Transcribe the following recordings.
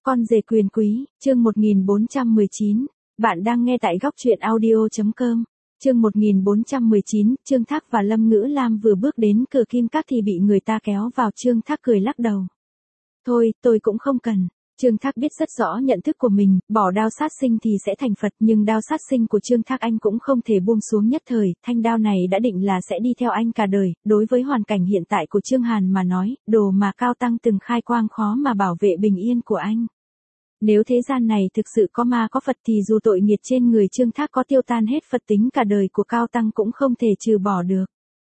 Con rể quyền quý, chương 1419. Bạn đang nghe tại góc truyện audio.com. Chương 1419, Trương Thác và Lâm Ngữ Lam vừa bước đến cửa Kim Các thì bị người ta kéo vào. Trương Thác cười lắc đầu. Thôi, tôi cũng không cần. Trương Thác biết rất rõ nhận thức của mình, bỏ đao sát sinh thì sẽ thành Phật, nhưng đao sát sinh của Trương Thác anh cũng không thể buông xuống nhất thời, thanh đao này đã định là sẽ đi theo anh cả đời. Đối với hoàn cảnh hiện tại của Trương Hàn mà nói, đồ mà Cao Tăng từng khai quang khó mà bảo vệ bình yên của anh. Nếu thế gian này thực sự có ma có Phật thì dù tội nghiệt trên người Trương Thác có tiêu tan hết Phật tính cả đời của Cao Tăng cũng không thể trừ bỏ được.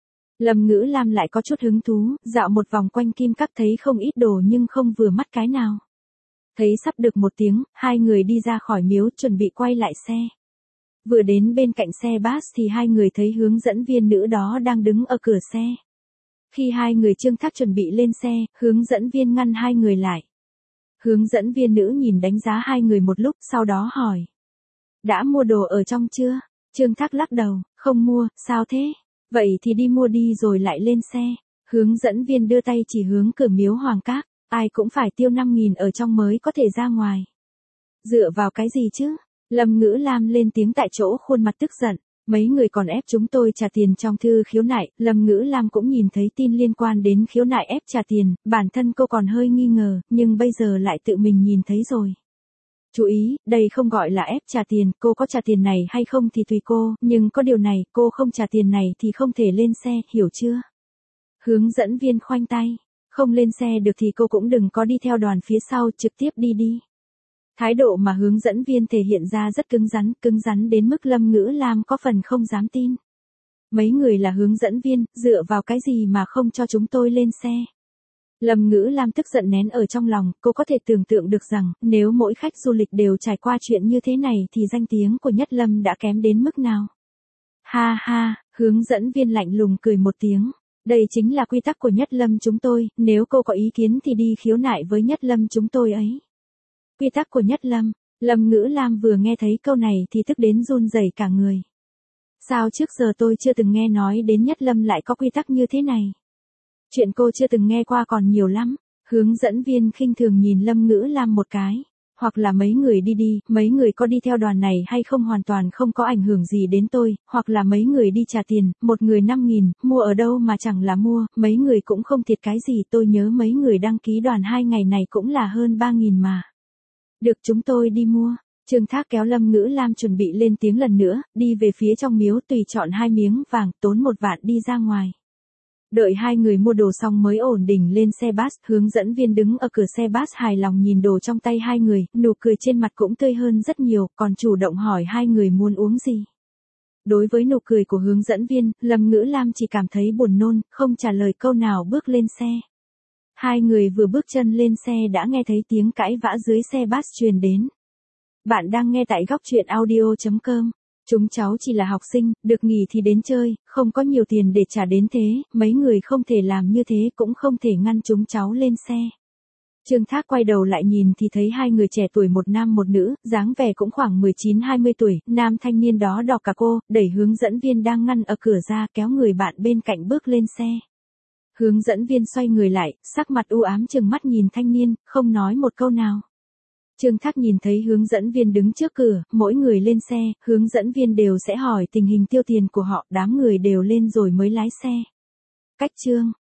Lâm Ngữ Lam lại có chút hứng thú, dạo một vòng quanh Kim Các thấy không ít đồ nhưng không vừa mắt cái nào. Thấy sắp được một tiếng, hai người đi ra khỏi miếu chuẩn bị quay lại xe. Vừa đến bên cạnh xe bus thì hai người thấy hướng dẫn viên nữ đó đang đứng ở cửa xe. Khi hai người Trương Thác chuẩn bị lên xe, hướng dẫn viên ngăn hai người lại. Hướng dẫn viên nữ nhìn đánh giá hai người một lúc sau đó hỏi. Đã mua đồ ở trong chưa? Trương Thác lắc đầu, không mua, sao thế? Vậy thì đi mua đi rồi lại lên xe. Hướng dẫn viên đưa tay chỉ hướng cửa miếu Hoàng Các. Ai cũng phải tiêu 5.000 ở trong mới có thể ra ngoài. Dựa vào cái gì chứ? Lâm Ngữ Lam lên tiếng tại chỗ khuôn mặt tức giận. Mấy người còn ép chúng tôi trả tiền trong thư khiếu nại. Lâm Ngữ Lam cũng nhìn thấy tin liên quan đến khiếu nại ép trả tiền. Bản thân cô còn hơi nghi ngờ, nhưng bây giờ lại tự mình nhìn thấy rồi. Chú ý, đây không gọi là ép trả tiền. Cô có trả tiền này hay không thì tùy cô. Nhưng có điều này, cô không trả tiền này thì không thể lên xe, hiểu chưa? Hướng dẫn viên khoanh tay. Không lên xe được thì cô cũng đừng có đi theo đoàn phía sau, trực tiếp đi đi. Thái độ mà hướng dẫn viên thể hiện ra rất cứng rắn đến mức Lâm Ngữ Lam có phần không dám tin. Mấy người là hướng dẫn viên, dựa vào cái gì mà không cho chúng tôi lên xe? Lâm Ngữ Lam tức giận nén ở trong lòng, cô có thể tưởng tượng được rằng, nếu mỗi khách du lịch đều trải qua chuyện như thế này thì danh tiếng của Nhất Lâm đã kém đến mức nào. Ha ha, hướng dẫn viên lạnh lùng cười một tiếng. Đây chính là quy tắc của Nhất Lâm chúng tôi, nếu cô có ý kiến thì đi khiếu nại với Nhất Lâm chúng tôi ấy. Quy tắc của Nhất Lâm, Lâm Ngữ Lam vừa nghe thấy câu này thì tức đến run rẩy cả người. Sao trước giờ tôi chưa từng nghe nói đến Nhất Lâm lại có quy tắc như thế này? Chuyện cô chưa từng nghe qua còn nhiều lắm. Hướng dẫn viên khinh thường nhìn Lâm Ngữ Lam một cái. Hoặc là mấy người đi, mấy người có đi theo đoàn này hay không hoàn toàn không có ảnh hưởng gì đến tôi, hoặc là mấy người đi trả tiền, một người 5.000, mua ở đâu mà chẳng là mua, mấy người cũng không thiệt cái gì, tôi nhớ mấy người đăng ký đoàn 2 ngày này cũng là hơn 3.000 mà. Được, chúng tôi đi mua. Trương Thác kéo Lâm Ngữ Lam chuẩn bị lên tiếng lần nữa, đi về phía trong miếu tùy chọn 2 miếng vàng, tốn 1 vạn đi ra ngoài. Đợi hai người mua đồ xong mới ổn định lên xe bus, hướng dẫn viên đứng ở cửa xe bus hài lòng nhìn đồ trong tay hai người, nụ cười trên mặt cũng tươi hơn rất nhiều, còn chủ động hỏi hai người muốn uống gì. Đối với nụ cười của hướng dẫn viên, Lâm Ngữ Lam chỉ cảm thấy buồn nôn, không trả lời câu nào bước lên xe. Hai người vừa bước chân lên xe đã nghe thấy tiếng cãi vã dưới xe bus truyền đến. Bạn đang nghe tại góc truyện audio.com. Chúng cháu chỉ là học sinh, được nghỉ thì đến chơi, không có nhiều tiền để trả đến thế, mấy người không thể làm như thế cũng không thể ngăn chúng cháu lên xe. Trương Thác quay đầu lại nhìn thì thấy hai người trẻ tuổi một nam một nữ, dáng vẻ cũng khoảng 19-20 tuổi, nam thanh niên đó đỏ cả cô, đẩy hướng dẫn viên đang ngăn ở cửa ra kéo người bạn bên cạnh bước lên xe. Hướng dẫn viên xoay người lại, sắc mặt u ám trừng mắt nhìn thanh niên, không nói một câu nào. Trương Thác nhìn thấy hướng dẫn viên đứng trước cửa, mỗi người lên xe, hướng dẫn viên đều sẽ hỏi tình hình tiêu tiền của họ, đám người đều lên rồi mới lái xe. Cách Trương